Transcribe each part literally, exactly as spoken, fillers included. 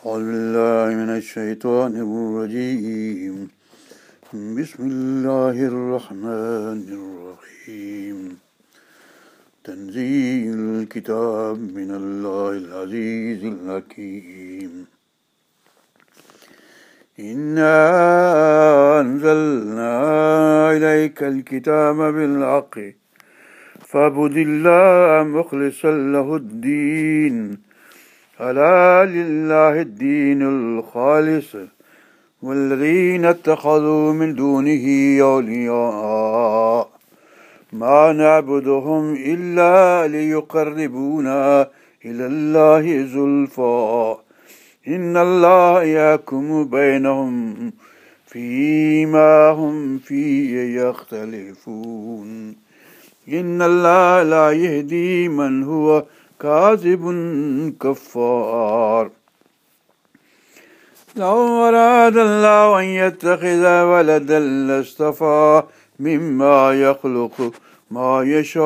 أعوذ بالله من الشيطان الرجيم. بسم الله الرحمن الرحيم. تنزيل الكتاب من الله العزيز الحكيم. إنا أنزلنا إليك الكتاب بالحق فاعبد الله مخلصا له الدين ألا لله الدين الخالص والذين اتخذوا من دونه أولياء ما نعبدهم إلا ليقربونا إلى الله زلفى إن الله يحكم بينهم فيما هم فيه يختلفون إن الله لا يهدي من هو كاذب كفار. لو أراد الله أن يتخذ ولدا لاصطفى مما يخلق ما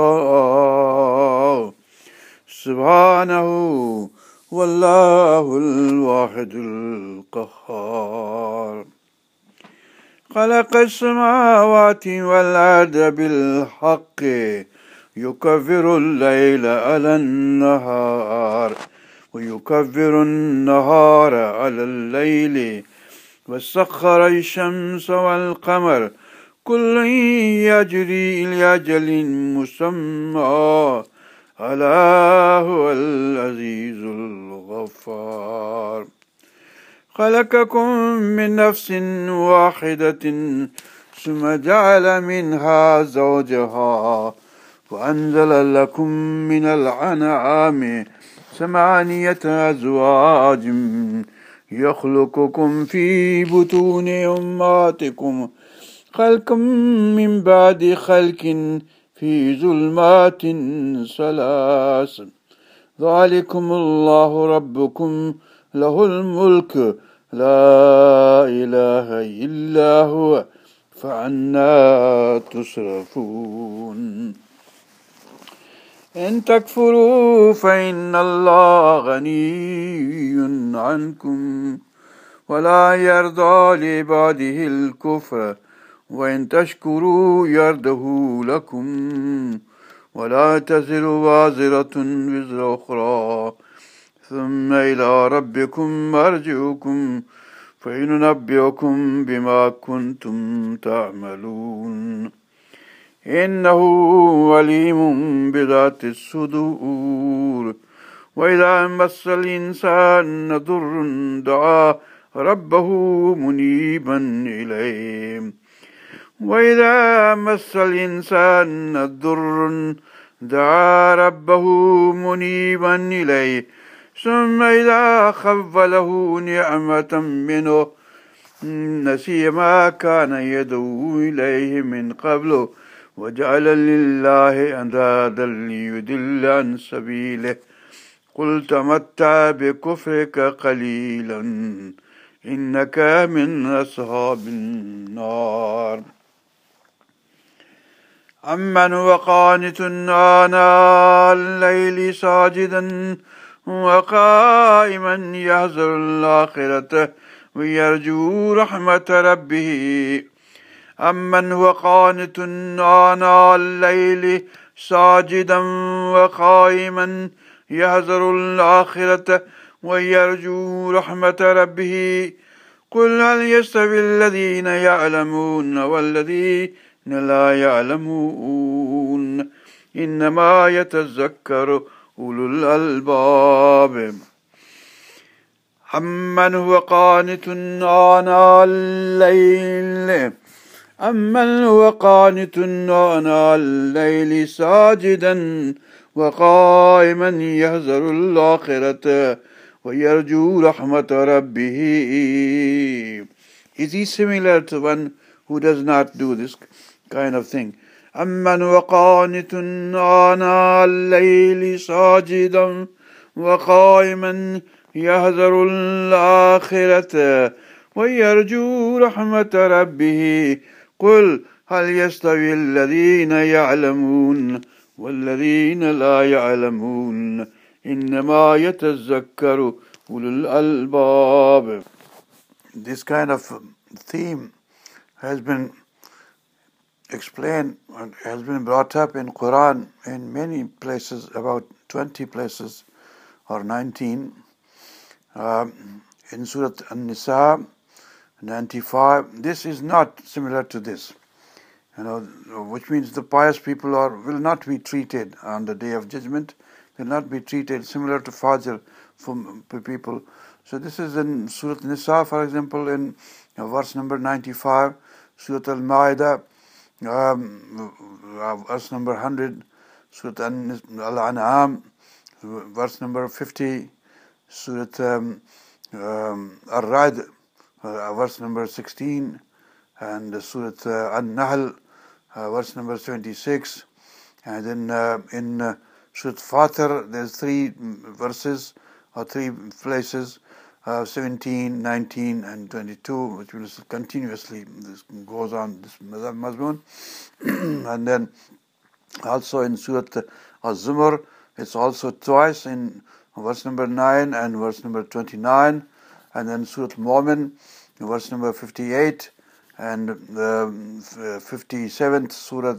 يشاء سبحانه والله الواحد القهار. خلق السماوات والأرض بالحق يكفر الليل على النهار ويكفر النهار على الليل وسخر الشمس والقمر كل يجري لأجل مسمى ألا هو العزيز الغفار. خلقكم من نفس واحدة ثم جعل منها زوجها وأنزل لكم من الأنعام ثمانية أزواج يخلقكم في بطون أمهاتكم خلقا من بعد خلق في ظلمات ثلاث ذلكم الله ربكم له الملك لا إله إلا هو فأنى تصرفون. إن تكفروا فإن الله غني عنكم ولا يرضى لعباده الكفر وإن تشكروا يرضه لكم ولا تزر وازرة وزر أخرى ثم إلى ربكم مرجعكم فينبئكم بما كنتم تعملون إنه عليم بذات الصدور. وإذا مس الإنسان ضر دعا ربه منيبا إليه وإذا مس الإنسان ضر دعا ربه منيبا إليه ثم إذا خوله نعمة منه نسي ما كان يدعو إليه من قبله وجعل لله أندادا ليضل عن سبيله قل تمتع بكفرك قليلا إنك من أصحاب النار. أمن هو قانت آناء الليل ساجدا وقائما يحذر الآخرة ويرجو رحمة ربه أمن هو قانت آناء الليل ساجدا وقائما يحذر الآخرة ويرجو رحمة ربه قل هل يستوي الذين يعلمون والذين لا يعلمون إنما يتذكر أولو الألباب. أمن هو قانت آناء الليل أمن هو قانت آناء الليل ساجدا وقائما يحذر الآخرة ويرجو رحمة ربه. Is he similar to one who does not do this kind of thing? أمن هو قانت آناء الليل ساجدا وقائما يحذر الآخرة ويرجو رحمة ربه قل هل يستوي الذين يعلمون والذين لا يعلمون إنما يتذكر ulul albab. This kind of theme has been explained and has been brought up in Quran in many places, about twenty places or nineteen. Um, in Surah An-Nisa ninety-five, this is not similar to this. You know, which means the pious people are will not be treated on the Day of Judgment, will not be treated similar to Fajr from people. So this is in Surah Nisa, for example, in you know, verse number ninety-five, Surah Al-Ma'idah, um, uh, verse number one hundred, Surah Al-An'am, verse number fifty, Surah um, um, Ar-Ra'd, uh, verse number sixteen, and Surah uh, An-Nahl, uh, verse number seventy-six, and then uh, in uh, Surah Fatir, there's three verses or three places, uh, seventeen, nineteen, and twenty-two, which will continuously, this goes on, this Mazmun. And then also in Surah Az-Zumar, it's also twice in verse number nine and verse number twenty-nine, and then Surah Al-Mu'min, verse number fifty-eight, and the fifty-seventh Surah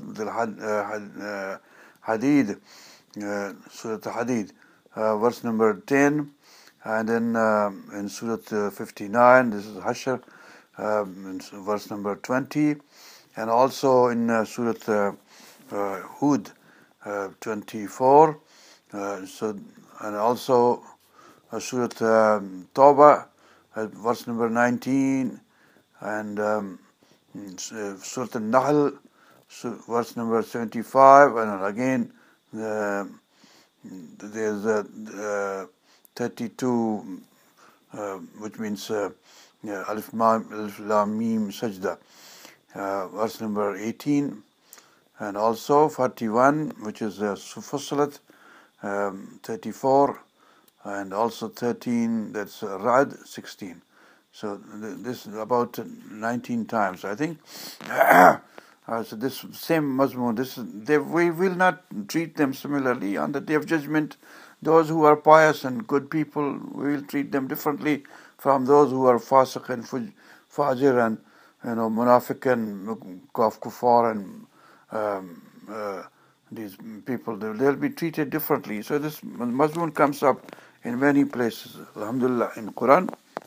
Al-Hadid, uh, Surah Al-Hadid, uh, verse number ten, and then uh, in Surah fifty-nine, this is Hashr, uh, verse number twenty, and also in uh, Surah uh, uh, Hud, uh, twenty-four, uh, so, and also uh, Surah uh, Tawbah, uh, verse number nineteen, and um, uh, Surah Al-Nahl, so verse number seventy-five, and again the, there's a uh, thirty-two, uh, which means uh, yeah, Alif Lam Mim Sajda, uh, verse number eighteen, and also forty-one, which is uh, Fussilat, um, thirty-four, and also thirteen, that's uh, Ra'd, sixteen. So th- this is about nineteen times, I think. uh, so this same Mazmun, this is, they, we will not treat them similarly on the Day of Judgment. Those who are pious and good people, we will treat them differently from those who are fasiq and fajr and you know munafiq and kuffar and um, uh, these people. They'll be treated differently. So this Mazmun comes up in many places, alhamdulillah, in Quran.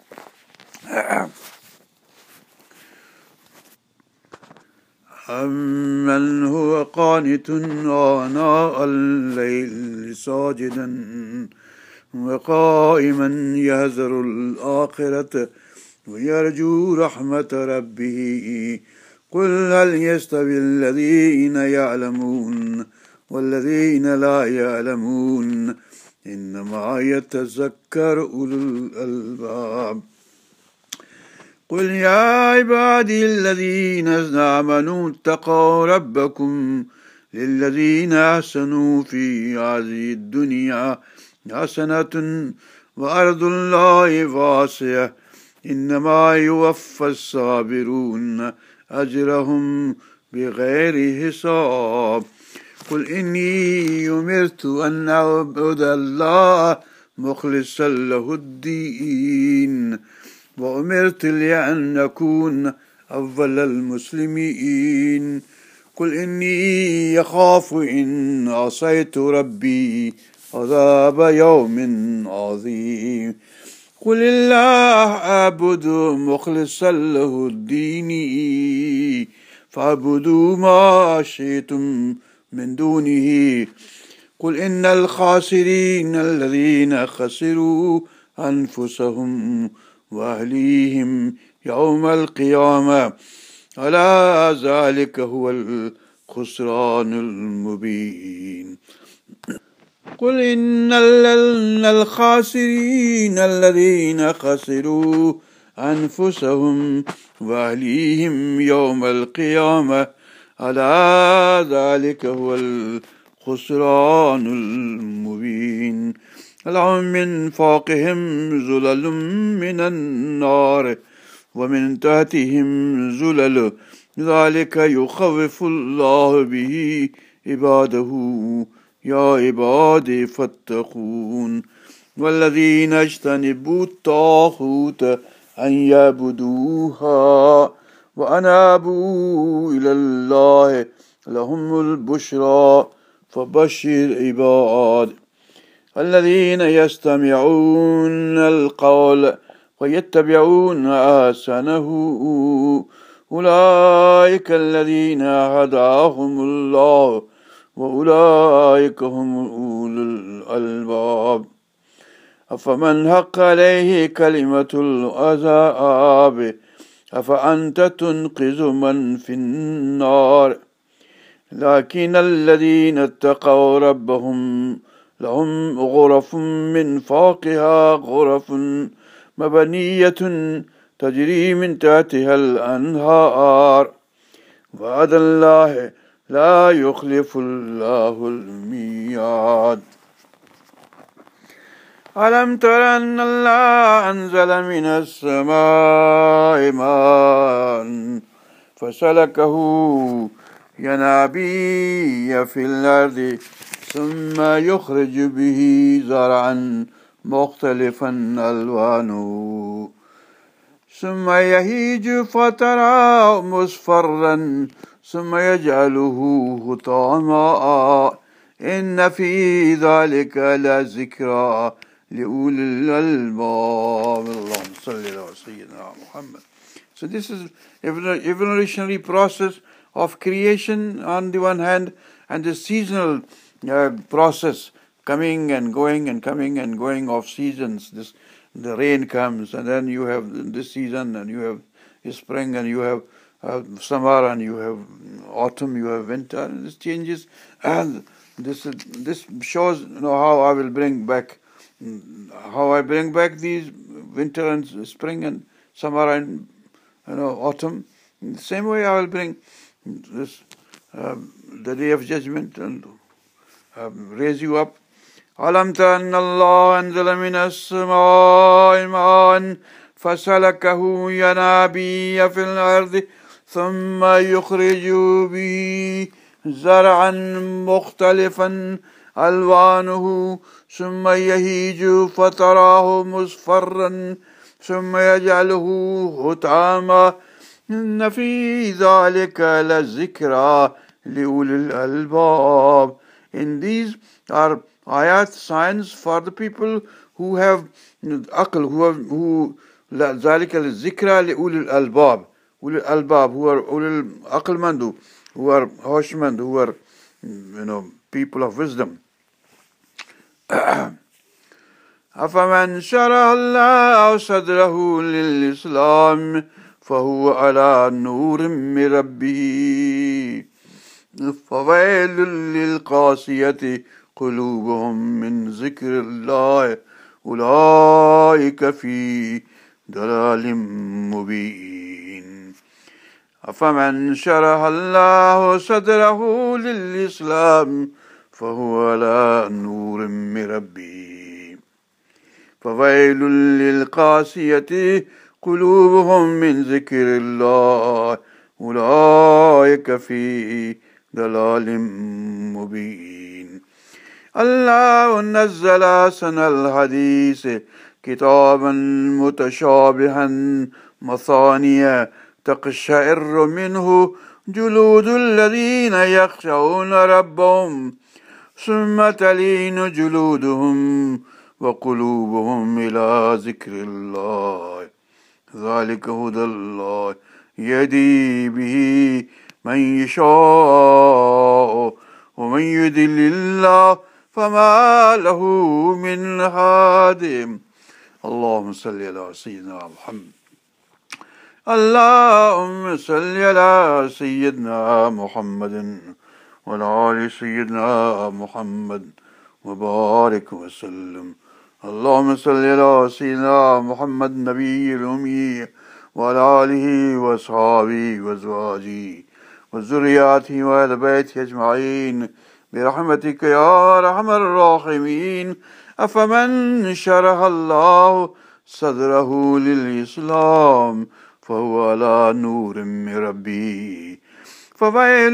أَمَّنْ هُوَ قَانِتٌ آنَاءَ اللَّيْلِ سَاجِدًا وَقَائِمًا يَحْذَرُ الْآخِرَةَ وَيَرْجُو رَحْمَةَ رَبِّهِ قُلْ هَلْ يَسْتَوِي الَّذِينَ يَعْلَمُونَ وَالَّذِينَ لَا يَعْلَمُونَ إِنَّمَا يَتَذَكَّرُ أُولُو الْأَلْبَابِ قل يا عبادي الذين آمنوا اتقوا ربكم للذين أحسنوا في هذه الدنيا حسنة وأرض الله واسعة إنما يوفى الصابرون أجرهم بغير حساب قل إني أمرت أن أعبد الله مخلصا له الدين وأمرت لأن أكون أول المسلمين قل إني أخاف إن عصيت ربي عذاب يوم عظيم قل الله أعبد مخلصا له الدين فاعبدوا ما شئتم من دونه قل إن الخاسرين الذين خسروا أنفسهم وأهليهم يوم القيامة ألا ذلك هو الخسران المبين قل إن الخاسرين الذين خسروا أنفسهم وأهليهم يوم القيامة ألا ذلك هو الخسران المبين لهم من فوقهم ظلل من النار ومن تحتهم ظلل ذلك يخوف الله به عباده يا عبادي فاتقون والذين اجتنبوا الطاغوت أن يعبدوها وأنابوا إلى الله لهم البشرى فبشر عباد الذين يستمعون القول ويتبعون أحسنه أولئك الذين هداهم الله وأولئك هم أولو الألباب أفمن حق عليه كلمة العذاب أفأنت تنقذ من في النار لكن الذين اتقوا ربهم لهم غرف من فوقها غرف مبنية تجري من تحتها الأنهار وعد الله لا يخلف الله الميعاد ألم تر أن الله أنزل من السماء ماء فسلكه ينابيع في الأرض ثم يخرج به زرعا مختلفا ألوانه ثم يهيج فتراه مصفرا ثم يجعله حطاما إن في ذلك لذكرى لأولي الألباب اللهم صل على سيدنا Muhammad. So this is evolutionary process of creation on the one hand, and the seasonal uh, process, coming and going and coming and going of seasons. This the rain comes, and then you have this season, and you have spring, and you have uh, summer, and you have autumn, you have winter, and this changes. And this this shows, you know, how I will bring back, how I bring back these winter and spring and summer and, you know, autumn. In the same way, I will bring this uh, the day of judgment and uh, raise you up. ألم تر أن الله أنزل من السماء ماء فسلكه ينابيع في الأرض ثم يخرج به زرعا مختلفا ألوانه ثم يهيج فتراه مصفرا ثم يجعله حطاما إن في ذلك لذكرى لأولي الألباب. In these are ayat, signs for the people who have aql, who have, who ذلك للذكرى لأولي الألباب, أولي الألباب, who are أولي الأقل, who are hoshmand, who are, you know, people of wisdom. أفمن شرح الله صدره للإسلام فهو على نور من ربه فويل للقاسية قلوبهم من ذكر الله أولئك في ضلال مبين. أفمن شرح الله صدره للإسلام فهو على نور من ربه فويل للقاسية قلوبهم من ذكر الله أولئك في ضلال مبين. الله نزل أحسن الحديث كتابا متشابها مثانية تقشعر منه جلود الذين يخشون ربهم ثم تلين جلودهم وقلوبهم إلى ذكر الله ذلك هدى الله يهدي به من يشاء ومن يضلل الله فما له من هاد. اللهم صل على سيدنا محمد. اللهم صل على سيدنا محمد وعلى آل سيدنا محمد وبارك وسلم. اللهم صل على سيدنا محمد النبي الأمي وعلى آله وأصحابه وأزواجه وذرياته وأهل بيته أجمعين برحمتك يا أرحم الراحمين. أفمن شرح الله صدره للإسلام فهو على نور من ربه فويل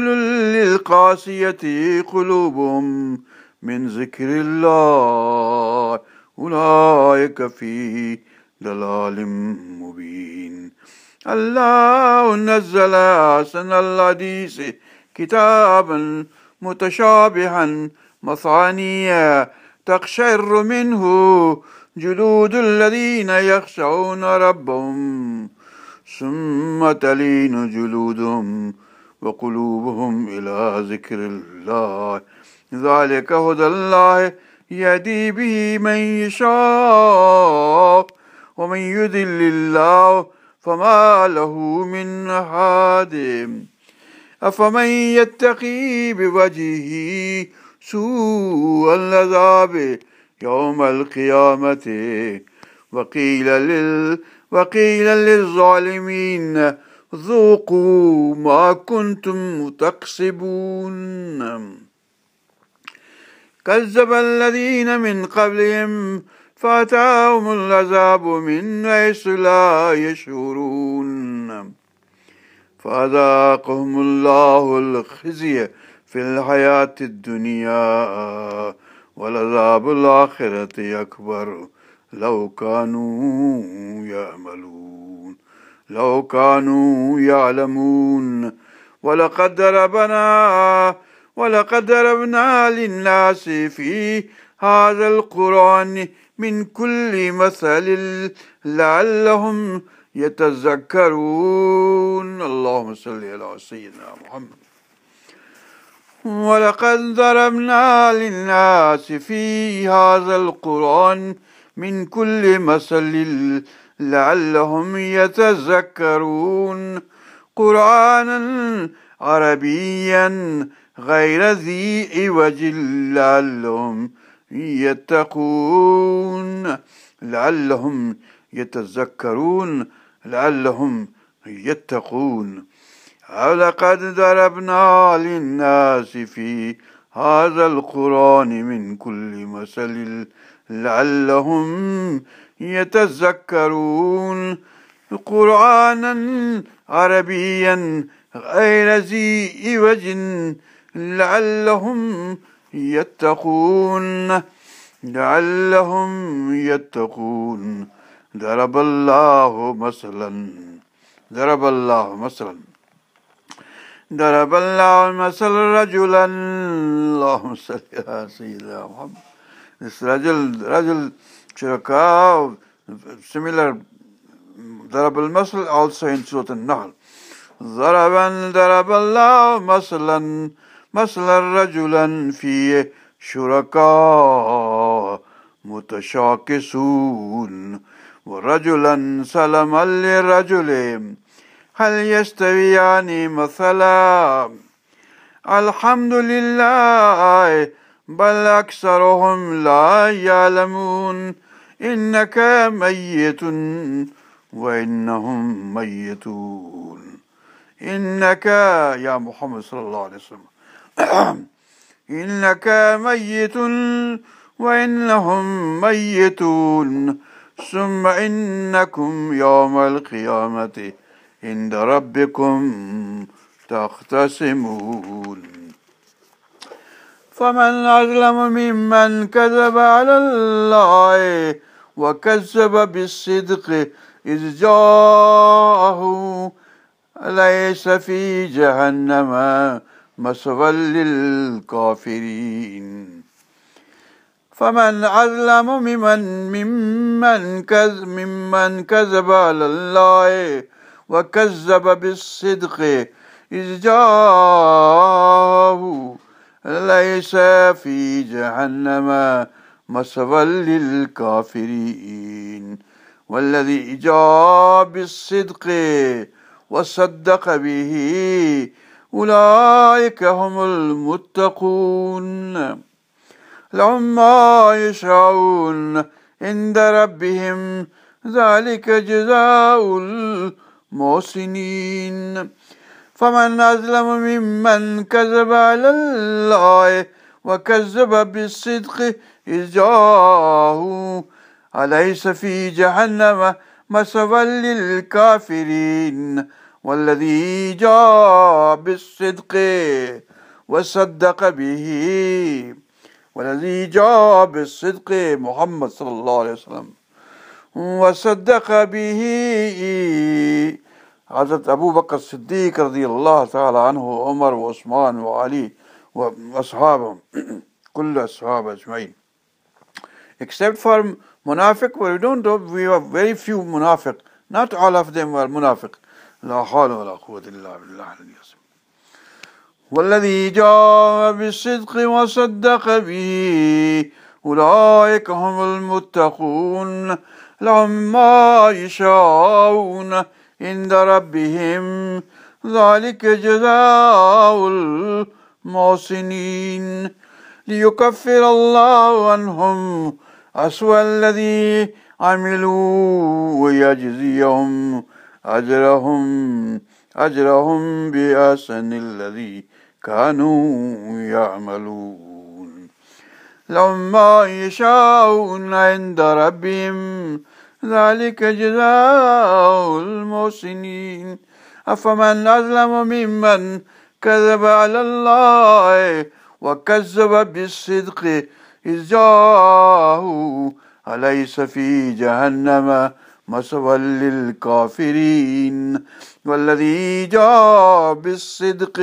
للقاسية قلوبهم من ذكر الله أولئك في ضلال مبين. الله نزل أحسن الحديث كتابا متشابها مثانيا تقشعر منه جلود الذين يخشون ربهم ثم تلين جلودهم وقلوبهم إلى ذكر الله ذلك هدى الله يهدي به من يشاء ومن يضلل الله فما له من هاد. أفمن يتقي بوجهه سوء العذاب يوم القيامة وقيل لل وقيل للظالمين ذوقوا ما كنتم تكسبون. كذب الذين من قبلهم فأتاهم العذاب من حيث لا يشعرون فأذاقهم الله الخزي في الحياة الدنيا ولعذاب الآخرة أكبر لو كانوا يعملون لو كانوا يعلمون. ولقد ضربنا ولقد ضربنا للناس في هذا القرآن من كل مثل لعلهم يتذكرون. اللهم صل على سيدنا محمد. ولقد ضربنا للناس في هذا القرآن من كل مثل لعلهم يتذكرون قرآنا عربيا غير ذي عوج لعلهم يتقون لعلهم يتذكرون لعلهم يتقون. ولقد ضربنا للناس في هذا القرآن من كل مثل لعلهم يتذكرون قرآنا عربيا غير ذي عوج لعلهم يتقون لعلهم يتقون. ضرب الله مثلا ضرب الله مثلا ضرب الله مثلا رجلا. اللهم صل على سيدنا محمد. This rajul, rajul shuraka, similar ضرب المثل also in Surah An-Nahl. ضربا ضرب الله مثلا مثلا رجلا فيه شركاء متشاكسون ورجلا سلما لرجل هل يستويان مثلا الحمد لله بل أكثرهم لا يعلمون إنك ميت وإنهم ميتون. إنك يا محمد صلى الله عليه وسلم إنك ميت وإنهم ميتون ثم إنكم يوم القيامة عند ربكم تختصمون. فمن أظلم ممن كذب على الله وكذب بالصدق إذ جاءه ليس في جهنم مثوى للكافرين. فمن أظلم ممن ممن كذب ممن كذب على الله وكذب بالصدق إذ جاءه ليس في جهنم مثوى للكافرين. والذي جاء بالصدق وصدق به أولئك هم المتقون لهم ما يشاءون عند ربهم ذلك جزاء المحسنين. فمن أظلم ممن كذب على الله وكذب بالصدق إذ جاءه أليس في جهنم مثوى للكافرين. والذي جاء بالصدق وصدق به والذي جاء بالصدق محمد صلى الله عليه وسلم وصدق به حضرت أبو بكر الصديق رضي الله تعالى عنه وعمر وعثمان وعلي وأصحابهم كل أصحاب أجمعين. Except for munafiq, we don't know, we have very few munafiq. Not all of them were munafiq. لا حول ولا قوة إلا بالله العلي العظيم. والذي جاء بالصدق وصدق به أولئك هم المتقون لهم ما يشاءون عند ربهم ذلك جزاء المحسنين ليكفر الله عنهم أسوأ الذي عملوا ويجزيهم أجرهم أجرهم بأحسن الذي كانوا يعملون لهم ما يشاءون عند ربهم ذلك جزاء المحسنين أفمن أظلم ممن كذب على الله وكذب بالصدق إذ جاءه أليس في جهنم مثوى للكافرين والذي جاء بالصدق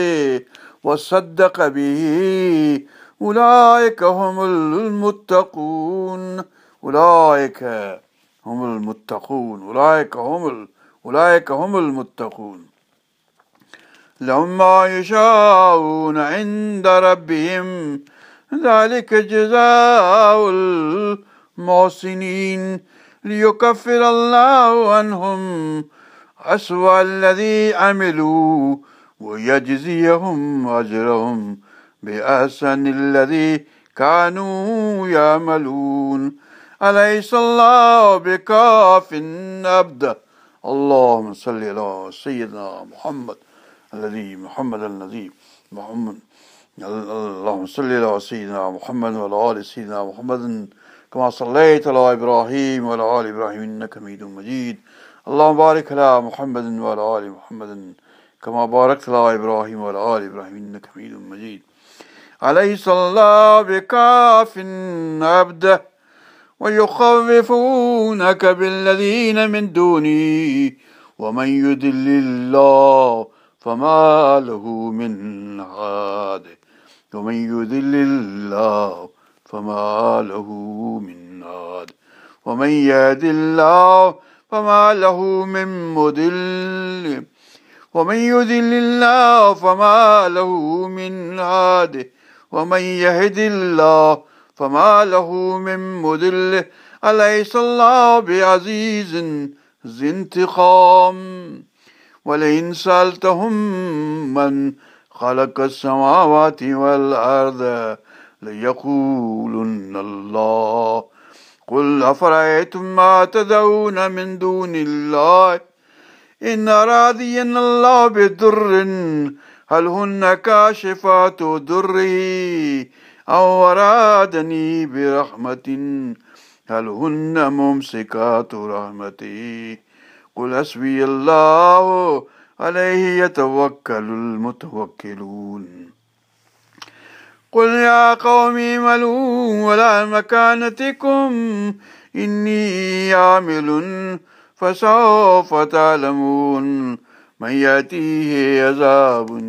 وصدق به أولئك هم المتقون أولئك هم المتقون أولئك هم أولئك هم المتقون لهم ما يشاءون عند ربهم ذلك جزاء المحسنين ليكفر الله عنهم أسوأ الذي عملوا ويجزيهم أجرهم بأحسن الذي كانوا يعملون أليس الله بكاف عبده اللهم صل على سيدنا محمد الذي محمد الذي محمد اللهم صل على سيدنا محمد وعلى آل سيدنا محمد كما صليت على إبراهيم وعلى آل إبراهيم إنك حميد مجيد اللهم بارك على محمد وعلى آل محمد كما باركت على إبراهيم وعلى آل إبراهيم إنك حميد مجيد أليس الله بكاف عبده ويخوفونك بالذين من دونه ومن يضلل الله فما له من هاد ومن يضلل الله فما له من هاد ومن يهد الله فما له من مضل ومن يضلل الله فما له من هاد ومن يهد الله فما له من مضل أليس الله بعزيز ذي انتقام ولئن سألتهم من خلق السماوات والأرض ليقولن الله قل أفرأيتم ما تدعون من دون الله إن أرادني الله بضر هل هن كاشفات ضره أو أرادني برحمة هل هن ممسكات رحمته قل حسبي الله عليه يتوكل المتوكلون قل يا قوم اعملوا على مكانتكم إني عامل فسوف تعلمون من يأتيه عذاب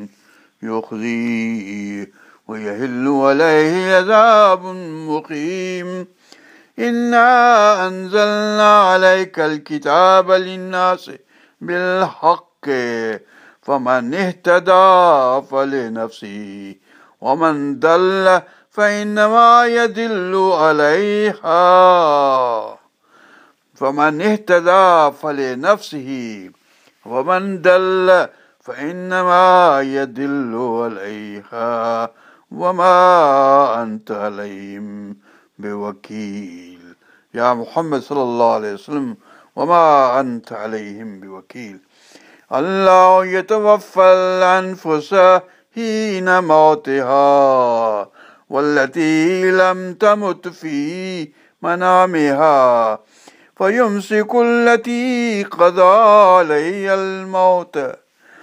يخزيه ويحل عليه عذاب مقيم إنا أنزلنا عليك الكتاب للناس بالحق فمن اهتدى فلنفسه ومن ضل فإنما يدل عليها فمن اهتدى فلنفسه ومن ضل فإنما يدل عليها وما أنت عليهم بوكيل يا محمد صلى الله عليه وسلم وما أنت عليهم بوكيل الله يتوفى الأنفس حين موتها والتي لم تمت في منامها فيمسك التي قضى عليها الموت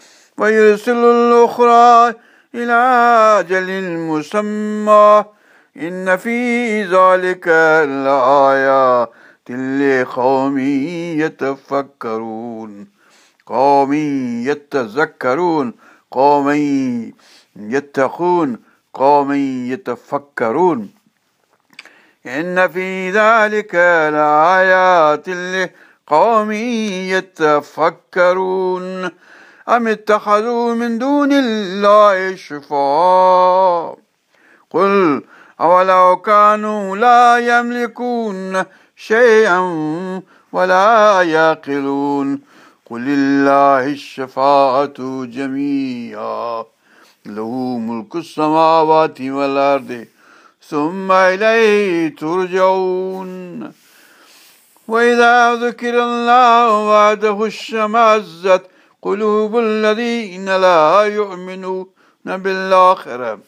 ويرسل الأخرى إلى أجل مسمى إن في ذلك لآيات لقوم يتفكرون قوم يتذكرون قوم يتقون قوم يتفكرون إن في ذلك لآيات لقوم يتفكرون أم اتخذوا من دون الله شفعاء قل أولو كانوا لا يملكون شيئا ولا يعقلون قل لله الشفاعة جميعا له ملك السماوات والأرض ثم إليه ترجعون وإذا ذكر الله وحده اشمأزت قلوب الذين لا يؤمنون بالآخرة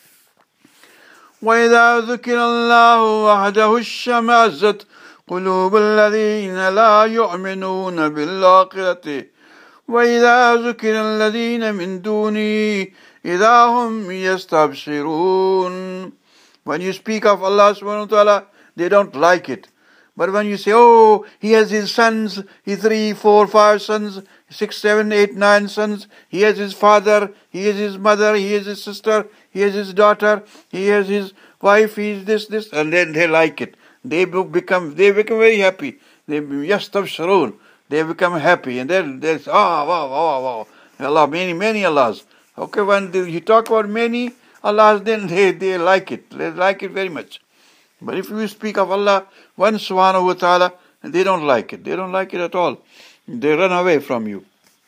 وإذا ذكر الله وحده اشمأزت قلوب الذين لا يؤمنون بالآخرة وإذا ذكر الذين من دونه إذا هم يستبشرون. When you speak of Allah subhanahu wa ta'ala, they don't like it. But when you say, oh, he has his sons, his three, four, five sons, six, seven, eight, nine sons, he has his father, he has his mother, he has his sister, he has his daughter, he has his wife, he is this, this, and then they like it. They become, they become very happy. They yastabshirun. They become happy, and then they say, ah, wow, wow, wow, Allah, many, many Allahs. Okay, when you talk about many Allahs, then they, they like it. They like it very much. But if you speak of Allah, one subhanahu wa ta'ala, they don't like it. They don't like it at all. They run away from you.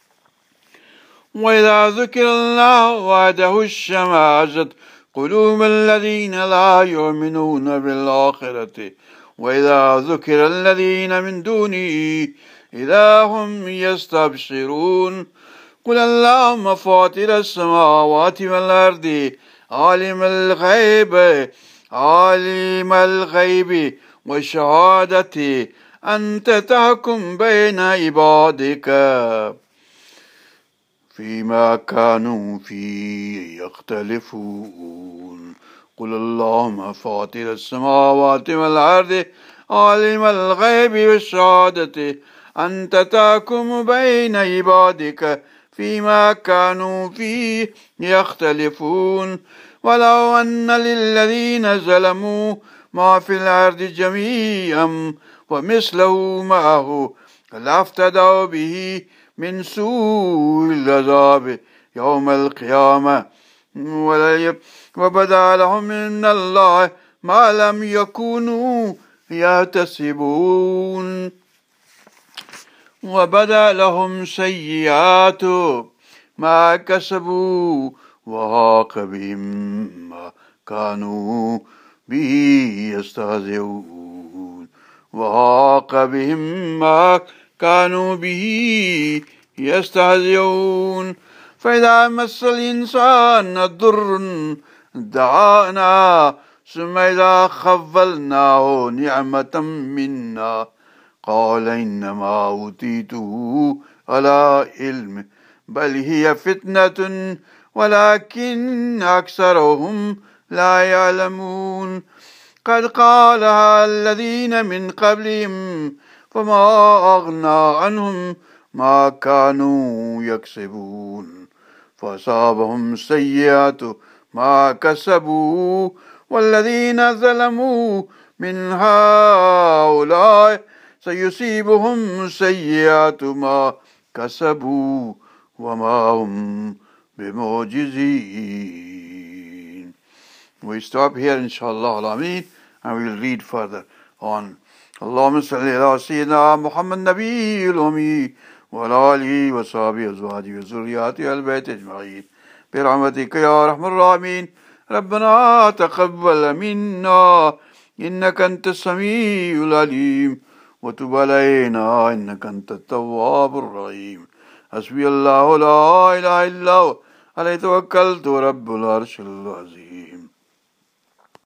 وَإِذَا ذُكِرَ اللَّهُ وَحْدَهُ اشْمَأَزَتْ قُلُوبُ الَّذِينَ لَا يُؤْمِنُونَ بِالْآخِرَةِ وَإِذَا ذُكِرَ الَّذِينَ مِن دُونِهِ إِذَا هُمْ يَسْتَبْشِرُونَ قُلْ اللَّهُمَّ فَاطِرَ السَّمَاوَاتِ وَالْأَرْضِ عَالِمَ الْغَيْبِ عالم الغيب والشهادة أنت تحكم بين عبادك فيما كانوا فيه يختلفون قل اللهم فاطر السماوات والأرض عالم الغيب والشهادة أنت تحكم بين عبادك فيما كانوا فيه يختلفون ولو أن للذين ظلموا ما في الأرض جميعا ومثله معه لافتدوا به من سوء العذاب يوم القيامة وبدا لهم من الله ما لم يكونوا يحتسبون وبدا لهم سيئات ما كسبوا وحاق بهم ما كانوا به يستهزئون وحاق بهم ما كانوا به يستهزئون فإذا مس الإنسان الضر دعانا ثم إذا خولناه نعمة منا قال إنما أوتيته على علم بل هي فتنة ولكن أكثرهم لا يعلمون قد قالها الذين من قبلهم فما أغنى عنهم ما كانوا يكسبون فأصابهم سيئات ما كسبوا والذين ظلموا من هؤلاء سيصيبهم سيئات ما كسبوا وما هم بمعجزين. We stop here inshallah al-Ameen and we will read further on. اللهم صل على سيدنا محمد النبي الأمي وعلى آله وصحبه أزواجه وذرياته البيت أجمعين برحمتك يا أرحم الراحمين. ربنا تقبل منا إنك أنت السميع العليم وتب علينا إنك أنت التواب الرحيم. حسبي الله لا إله إلا هو عليه توكلت رب العرش العظيم.